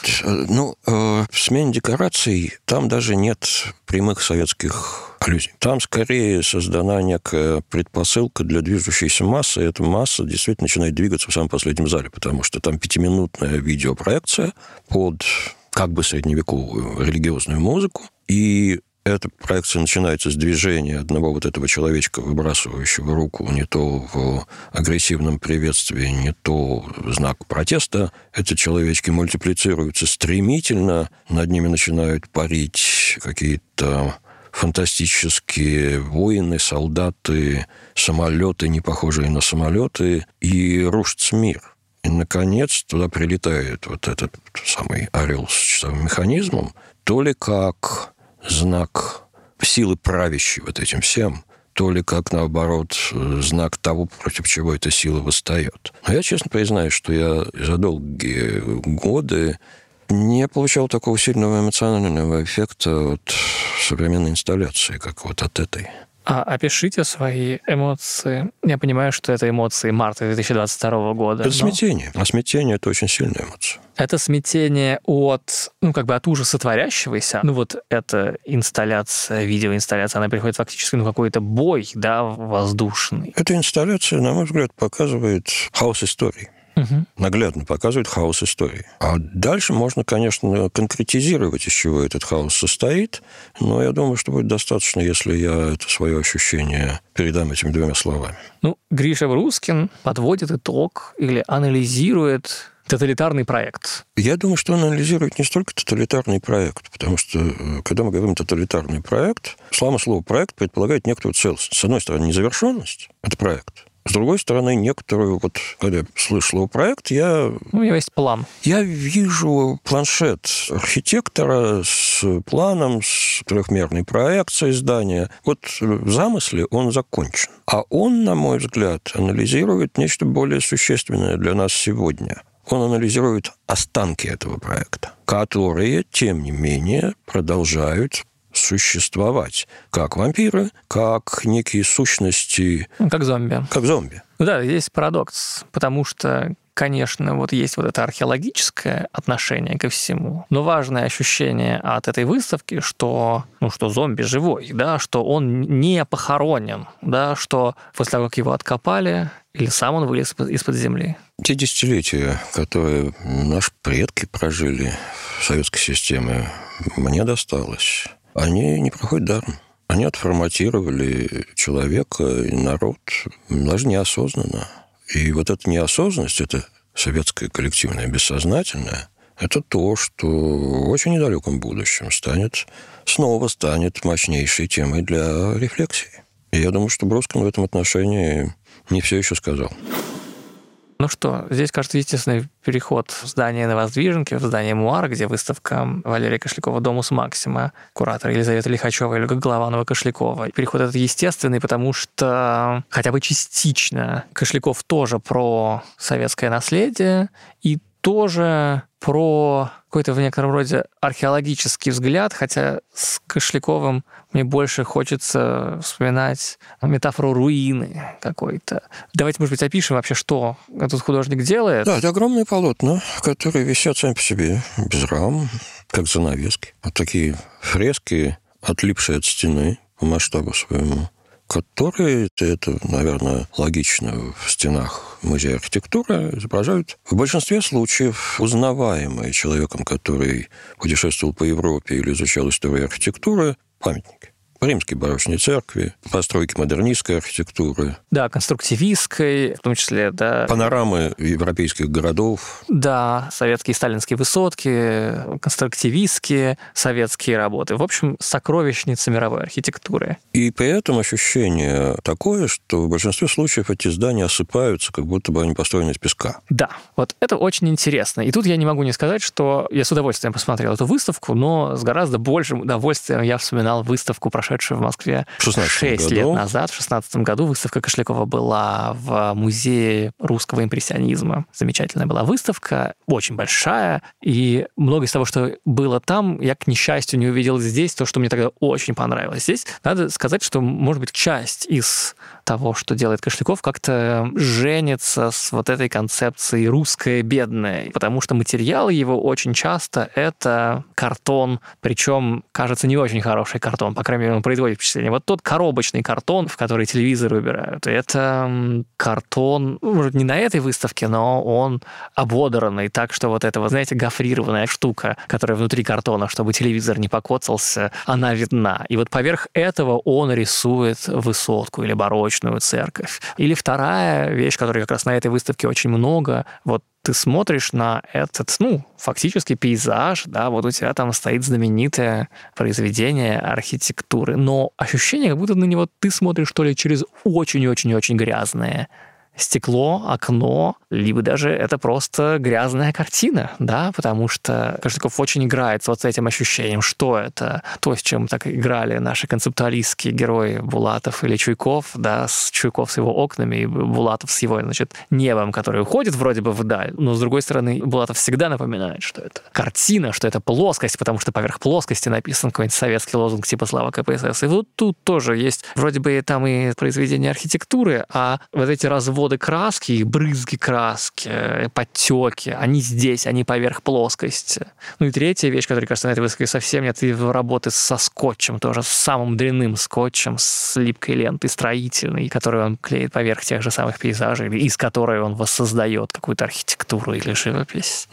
в смене декораций там даже нет прямых советских аллюзий. Там скорее создана некая предпосылка для движущейся массы, и эта масса действительно начинает двигаться в самом последнем зале, потому что там 5-минутная видеопроекция под как бы средневековую религиозную музыку, и эта проекция начинается с движения одного вот этого человечка, выбрасывающего руку не то в агрессивном приветствии, не то в знак протеста. Эти человечки мультиплицируются стремительно, над ними начинают парить какие-то фантастические воины, солдаты, самолеты, не похожие на самолеты, и рушится мир. И, наконец, туда прилетает вот этот самый орел с часовым механизмом, то ли как знак силы, правящей вот этим всем, то ли как, наоборот, знак того, против чего эта сила восстает. Но я честно признаюсь, что я за долгие годы не получал такого сильного эмоционального эффекта от современной инсталляции, как вот от этой. Опишите свои эмоции. Я понимаю, что это эмоции марта 2022 года. Это смятение. А смятение – это очень сильная эмоция. Это смятение от ужаса творящегося. Эта инсталляция, видеоинсталляция, она переходит фактически какой-то бой, воздушный. Эта инсталляция, на мой взгляд, показывает хаос истории. Наглядно показывает хаос истории. А дальше можно, конечно, конкретизировать, из чего этот хаос состоит, но я думаю, что будет достаточно, если я это свое ощущение передам этими двумя словами. Гриша Брускин подводит итог или анализирует тоталитарный проект. Я думаю, что он анализирует не столько тоталитарный проект, потому что, когда мы говорим тоталитарный проект, само слово «проект» предполагает некоторую целостность. С одной стороны, незавершенность – это проект. С другой стороны, некоторую, когда я слышу слово «проект», у меня есть план. Я вижу планшет архитектора с планом, с трехмерной проекцией здания. В замысле он закончен. А он, на мой взгляд, анализирует нечто более существенное для нас сегодня. Он анализирует останки этого проекта, которые, тем не менее, продолжают существовать как вампиры, как некие сущности... Как зомби. Как зомби. Есть парадокс, потому что, конечно, есть это археологическое отношение ко всему, но важное ощущение от этой выставки, что зомби живой, что он не похоронен, что после того, как его откопали, или сам он вылез из-под земли. Те десятилетия, которые наши предки прожили в советской системе, мне досталось. Они не проходят даром. Они отформатировали человека и народ даже неосознанно. И эта неосознанность, это советское коллективное бессознательное, это то, что в очень недалеком будущем снова станет мощнейшей темой для рефлексии. И я думаю, что Броскин в этом отношении не все еще сказал. Здесь, кажется, естественный переход в здание Новодвиженки, в здание Муар, где выставка Валерия Кошлякова «Домус Максима», куратора Елизаветы Лихачевой, Ольга Голованова-Кошелякова. Переход этот естественный, потому что хотя бы частично Кошляков тоже про советское наследие и тоже про какой-то в некотором роде археологический взгляд, хотя с Кошляковым мне больше хочется вспоминать метафору руины какой-то. Давайте, может быть, опишем вообще, что этот художник делает. Да, это огромные полотна, которые висят сами по себе, без рам, как занавески. Такие фрески, отлипшие от стены по масштабу своему, которые, это, наверное, логично, в стенах музея архитектуры изображают в большинстве случаев узнаваемые человеком, который путешествовал по Европе или изучал историю архитектуры, памятники. Римской барочной церкви, постройки модернистской архитектуры. Да, конструктивистской, в том числе, Панорамы европейских городов. Да, советские сталинские высотки, конструктивистские советские работы. В общем, сокровищница мировой архитектуры. И при этом ощущение такое, что в большинстве случаев эти здания осыпаются, как будто бы они построены из песка. Да, это очень интересно. И тут я не могу не сказать, что я с удовольствием посмотрел эту выставку, но с гораздо большим удовольствием я вспоминал выставку про прошедшую в Москве 6 лет назад, в 2016 году. Выставка Кошлякова была в музее русского импрессионизма. Замечательная была выставка, очень большая, и многое из того, что было там, я, к несчастью, не увидел здесь, то, что мне тогда очень понравилось. Здесь надо сказать, что, может быть, часть из того, что делает Кошляков, как-то женится с вот этой концепцией «русское бедное», потому что материал его очень часто это картон, причем, кажется, не очень хороший картон, по крайней мере, он производит впечатление. Вот тот коробочный картон, в который телевизоры убирают, это картон, может, не на этой выставке, но он ободранный, так что вот эта, вот, знаете, гофрированная штука, которая внутри картона, чтобы телевизор не покоцался, она видна. И вот поверх этого он рисует высотку или барочную церковь. Или вторая вещь, которой как раз на этой выставке очень много, вот ты смотришь на этот, фактически пейзаж, да, вот у тебя там стоит знаменитое произведение архитектуры, но ощущение, как будто на него ты смотришь то ли через очень-очень-очень грязное стекло, окно, либо даже это просто грязная картина, да, потому что Кошляков очень играет вот с этим ощущением, что это, то, с чем так играли наши концептуалистские герои Булатов или Чуйков, да, Чуйков с его окнами, и Булатов с его, небом, который уходит вроде бы вдаль, но, с другой стороны, Булатов всегда напоминает, что это картина, что это плоскость, потому что поверх плоскости написан какой-нибудь советский лозунг типа «Слава КПСС». И вот тут тоже есть вроде бы там и произведение архитектуры, а вот эти разводы краски и брызги краски, подтеки, они здесь, они поверх плоскости. И третья вещь, которая, кажется, на этой выставке совсем нет, и работы со скотчем, тоже с самым дрянным скотчем, с липкой лентой строительной, которую он клеит поверх тех же самых пейзажей, из которой он воссоздает какую-то архитектуру или живопись.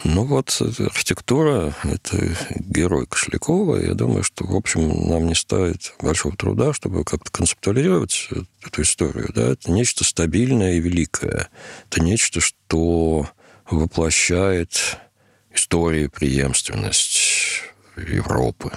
Архитектура — это герой Кошлякова. Я думаю, что, в общем, нам не стоит большого труда, чтобы как-то концептуализировать эту историю. Да? Это нечто стабильное и великое. Это нечто, что воплощает историю, преемственность Европы.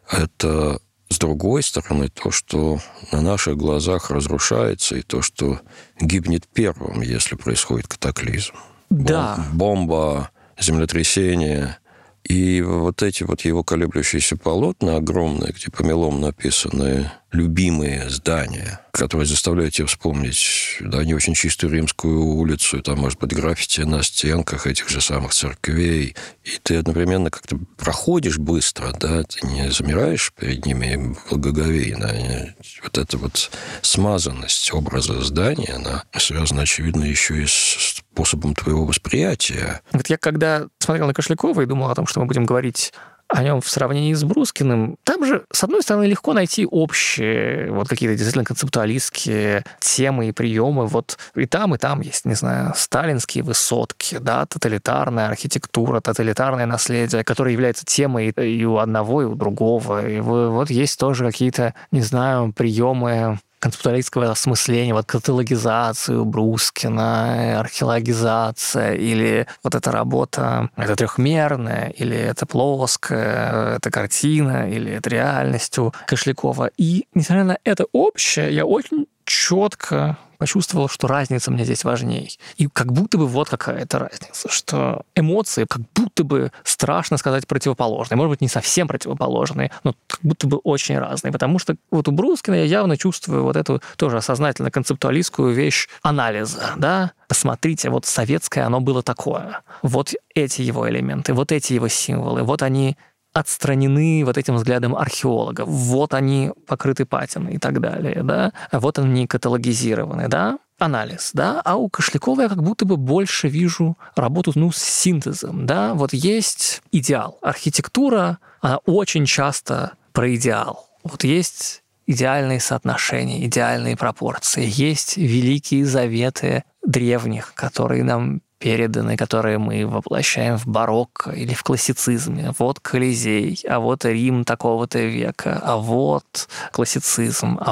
Это, с другой стороны, то, что на наших глазах разрушается, и то, что гибнет первым, если происходит катаклизм. Да. Бомба, землетрясение. И вот эти вот его колеблющиеся полотна огромные, где помелом написаны любимые здания, которые заставляют тебя вспомнить, да, не очень чистую Римскую улицу, там, может быть, граффити на стенках этих же самых церквей. И ты одновременно как-то проходишь быстро, да, ты не замираешь перед ними благоговейно. Вот эта вот смазанность образа здания, она связана, очевидно, еще и с способом твоего восприятия. Вот я когда смотрел на Кошлякова и думал о том, что мы будем говорить о нем в сравнении с Брускиным, там же, с одной стороны, легко найти общие, вот какие-то действительно концептуалистские темы и приемы. Вот и там есть, не знаю, сталинские высотки, да, тоталитарная архитектура, тоталитарное наследие, которое является темой и у одного, и у другого. И вот есть тоже какие-то, не знаю, приемы концептуалистского осмысления, вот каталогизацию Брускина, археологизация, или вот эта работа, это трехмерная, или это плоская, это картина, или это реальность у Кошлякова. И, несмотря на это общее, я очень четко почувствовал, что разница мне здесь важней. И как будто бы вот какая-то разница, что эмоции как будто бы, страшно сказать, противоположные. Может быть, не совсем противоположные, но как будто бы очень разные. Потому что вот у Брускина я явно чувствую вот эту тоже осознательно концептуалистскую вещь анализа. Да? Посмотрите, вот советское оно было такое. Вот эти его элементы, вот эти его символы, вот они отстранены вот этим взглядом археолога. Вот они покрыты патиной и так далее, да. Вот они каталогизированы, да. Анализ, да. А у Кошлякова я как будто бы больше вижу работу, с синтезом, да. Вот есть идеал. Архитектура, она очень часто про идеал. Вот есть идеальные соотношения, идеальные пропорции. Есть великие заветы древних, которые нам переданы, которые мы воплощаем в барокко или в классицизме. Вот Колизей, а вот Рим такого-то века, а вот классицизм, а вот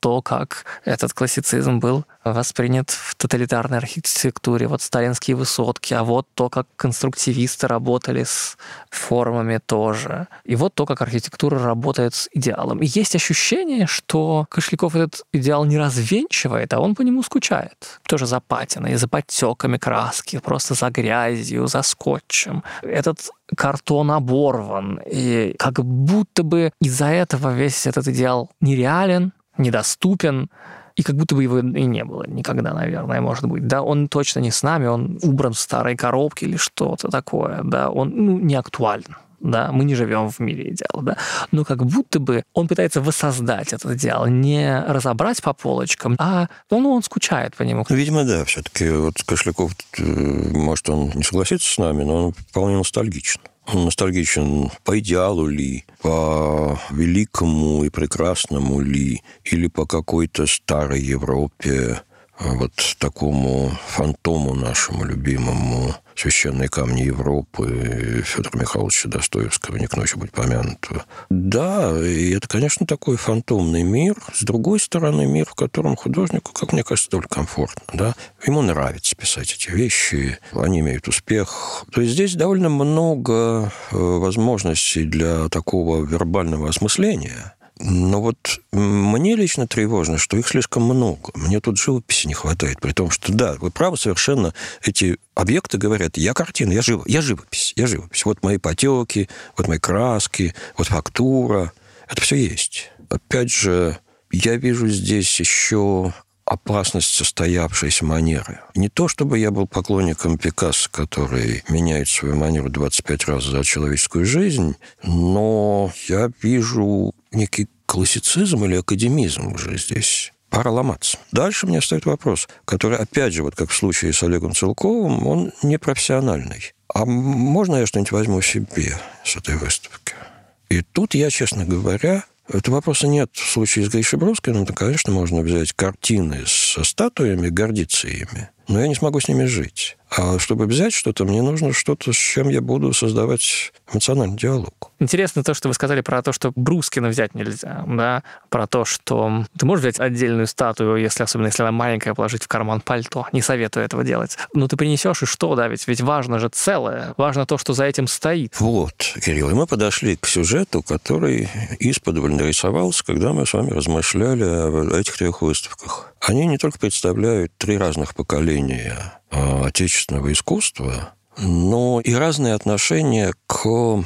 то, как этот классицизм был воспринят в тоталитарной архитектуре, вот сталинские высотки, а вот то, как конструктивисты работали с формами тоже, и вот то, как архитектура работает с идеалом. И есть ощущение, что Кошляков этот идеал не развенчивает, а он по нему скучает. Тоже за патиной, за подтеками краски, просто за грязью, за скотчем. Этот картон оборван, и как будто бы из-за этого весь этот идеал нереален, недоступен, и как будто бы его и не было никогда, наверное, может быть. Да, он точно не с нами, он убран в старой коробке или что-то такое, да, он не актуален. Да, мы не живем в мире идеала, да, но как будто бы он пытается воссоздать этот идеал, не разобрать по полочкам, а он скучает по нему. Видимо, да, все-таки вот Кошляков, может, он не согласится с нами, но он вполне ностальгичен. Он ностальгичен по идеалу ли, по великому и прекрасному ли, или по какой-то старой Европе, вот такому фантому нашему любимому, «Священные камни Европы» Федора Михайловича Достоевского, не к ночи будь помянутого. Да, и это, конечно, такой фантомный мир. С другой стороны, мир, в котором художнику, как мне кажется, довольно комфортно. Да? Ему нравится писать эти вещи, они имеют успех. То есть здесь довольно много возможностей для такого вербального осмысления. Но вот мне лично тревожно, что их слишком много. Мне тут живописи не хватает. При том, что, да, вы правы совершенно, эти объекты говорят, я картина, я живопись. Вот мои потеки, вот мои краски, вот фактура. Это все есть. Опять же, я вижу здесь еще опасность состоявшейся манеры. Не то, чтобы я был поклонником Пикассо, который меняет свою манеру 25 раз за человеческую жизнь, но я вижу некий классицизм или академизм уже здесь. Пора ломаться. Дальше мне встает вопрос, который, опять же, вот как в случае с Олегом Целковым, он не профессиональный. А можно я что-нибудь возьму себе с этой выставки? И тут я, честно говоря, этого вопроса нет в случае с Гришей Брускиным, то, конечно, можно взять картины со статуями, гордиться ими, но я не смогу с ними жить. А чтобы взять что-то, мне нужно что-то, с чем я буду создавать эмоциональный диалог. Интересно то, что вы сказали про то, что Брускина взять нельзя, да? Про то, что ты можешь взять отдельную статую, особенно если она маленькая, положить в карман пальто. Не советую этого делать. Но ты принесешь, и что, да? Ведь важно же целое. Важно то, что за этим стоит. Вот, Кирилл, и мы подошли к сюжету, который исподволь нарисовался, когда мы с вами размышляли об этих трех выставках. Они не только представляют три разных поколения отечественного искусства, но и разные отношения к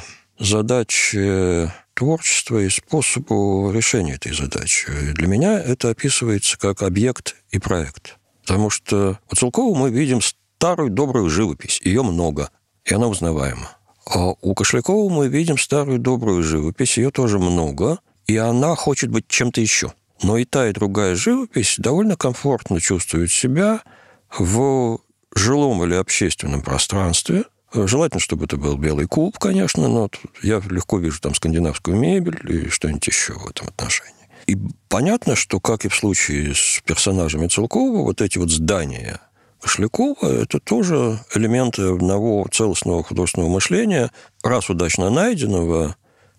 задаче творчества и способу решения этой задачи. Для меня это описывается как объект и проект. Потому что у Целкова мы видим старую добрую живопись. Ее много, и она узнаваема. А у Кошлякова мы видим старую добрую живопись. Ее тоже много, и она хочет быть чем-то еще. Но и та, и другая живопись довольно комфортно чувствует себя в жилом или общественном пространстве. Желательно, чтобы это был белый куб, конечно, но я легко вижу там скандинавскую мебель и что-нибудь еще в этом отношении. И понятно, что, как и в случае с персонажами Целкова, вот эти вот здания Кошлякова – это тоже элементы одного целостного художественного мышления, раз удачно найденного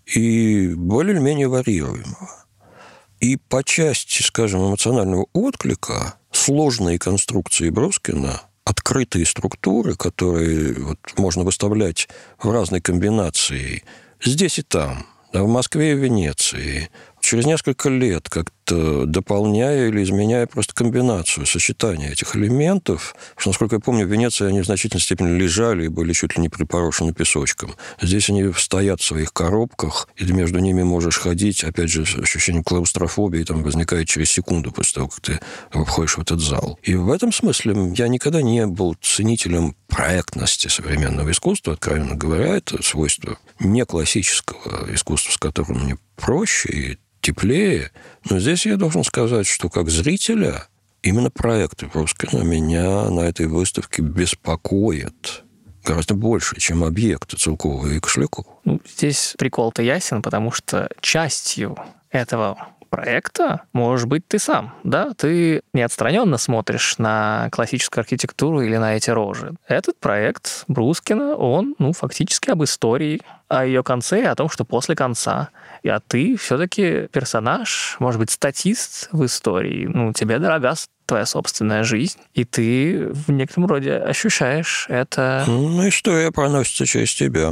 и более или менее варьируемого. И по части, скажем, эмоционального отклика сложные конструкции Брускина, открытые структуры, которые вот можно выставлять в разной комбинации здесь и там, в Москве и в Венеции, через несколько лет как-то дополняя или изменяя просто комбинацию, сочетание этих элементов. Потому что, насколько я помню, в Венеции они в значительной степени лежали и были чуть ли не припорошены песочком. Здесь они стоят в своих коробках, и ты между ними можешь ходить, опять же, ощущение клаустрофобии там возникает через секунду после того, как ты входишь в этот зал. И в этом смысле я никогда не был ценителем проектности современного искусства, откровенно говоря, это свойство не классического искусства, с которым мне проще и теплее. Но здесь я должен сказать, что как зрителя именно проекты Брускина меня на этой выставке беспокоят гораздо больше, чем объекты Целкова и Кошлякова. Здесь прикол-то ясен, потому что частью этого проекта может быть ты сам, да? Ты не отстраненно смотришь на классическую архитектуру или на эти рожи. Этот проект Брускина, он, фактически об истории, о ее конце и о том, что после конца. А ты все-таки персонаж, может быть, статист в истории. Тебе дорога твоя собственная жизнь, и ты в некотором роде ощущаешь это. История проносится через тебя.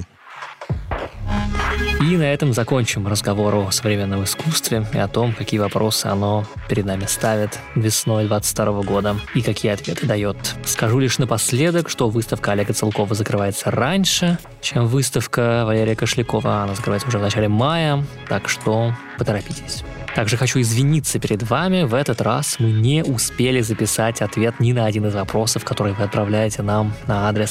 И на этом закончим разговор о современном искусстве и о том, какие вопросы оно перед нами ставит весной 2022 года и какие ответы дает. Скажу лишь напоследок, что выставка Олега Целкова закрывается раньше, чем выставка Валерия Кошлякова. Она закрывается уже в начале мая, так что поторопитесь. Также хочу извиниться перед вами. В этот раз мы не успели записать ответ ни на один из вопросов, которые вы отправляете нам на адрес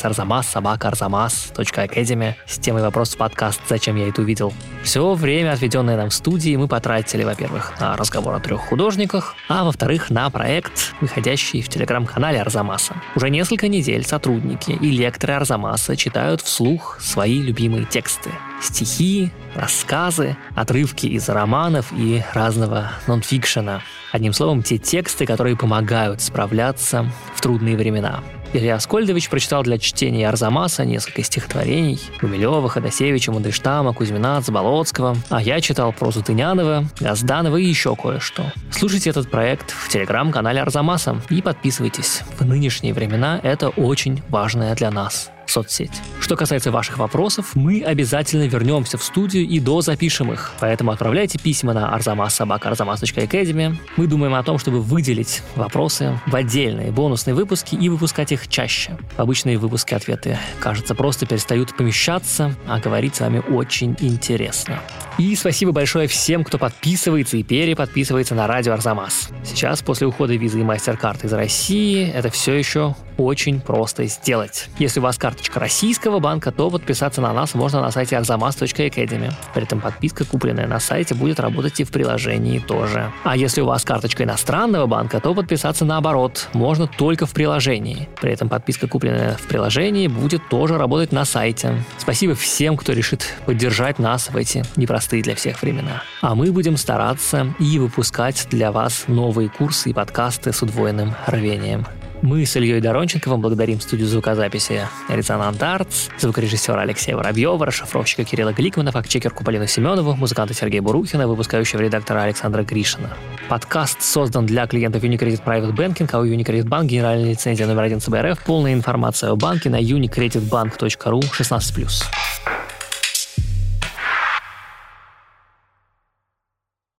arzamas@arzamas.academy с темой вопросов подкаст «Зачем я это увидел?». Все время, отведенное нам в студии, мы потратили, во-первых, на разговор о 3 художниках, а во-вторых, на проект, выходящий в телеграм-канале Арзамаса. Уже несколько недель сотрудники и лекторы Арзамаса читают вслух свои любимые тексты. Стихи, рассказы, отрывки из романов и разного нонфикшена. Одним словом, те тексты, которые помогают справляться в трудные времена. Илья Аскольдович прочитал для чтения Арзамаса несколько стихотворений Гумилева, Ходосевича, Мандельштама, Кузьмина, Заболоцкого, а я читал прозу Тынянова, Газданова и еще кое-что. Слушайте этот проект в телеграм-канале Арзамаса и подписывайтесь. В нынешние времена это очень важная для нас соцсеть. Что касается ваших вопросов, мы обязательно вернемся в студию и дозапишем их. Поэтому отправляйте письма на arzamas@arzamas.academy. Мы думаем о том, чтобы выделить вопросы в отдельные бонусные выпуски и выпускать их чаще. В обычные выпуски ответы, кажется, просто перестают помещаться, а говорить с вами очень интересно. И спасибо большое всем, кто подписывается и переподписывается на радио Арзамас. Сейчас, после ухода визы и мастер-карты из России, это все еще очень просто сделать. Если у вас карточка российского банка, то подписаться на нас можно на сайте arzamas.academy. При этом подписка, купленная на сайте, будет работать и в приложении тоже. А если у вас карточка иностранного банка, то подписаться наоборот можно только в приложении. При этом подписка, купленная в приложении, будет тоже работать на сайте. Спасибо всем, кто решит поддержать нас в эти непростые для всех времена. А мы будем стараться и выпускать для вас новые курсы и подкасты с удвоенным рвением. Мы с Ильей Доронченковым благодарим студию звукозаписи «Резонант Артс», звукорежиссера Алексея Воробьева, расшифровщика Кирилла Гликмана, фактчекерку Полину Семенову, музыканта Сергея Бурухина, выпускающего редактора Александра Гришина. Подкаст создан для клиентов Unicredit Private Banking, а у Unicredit Bank генеральная лицензия номер 1 ЦБРФ. Полная информация о банке на unicreditbank.ru 16+.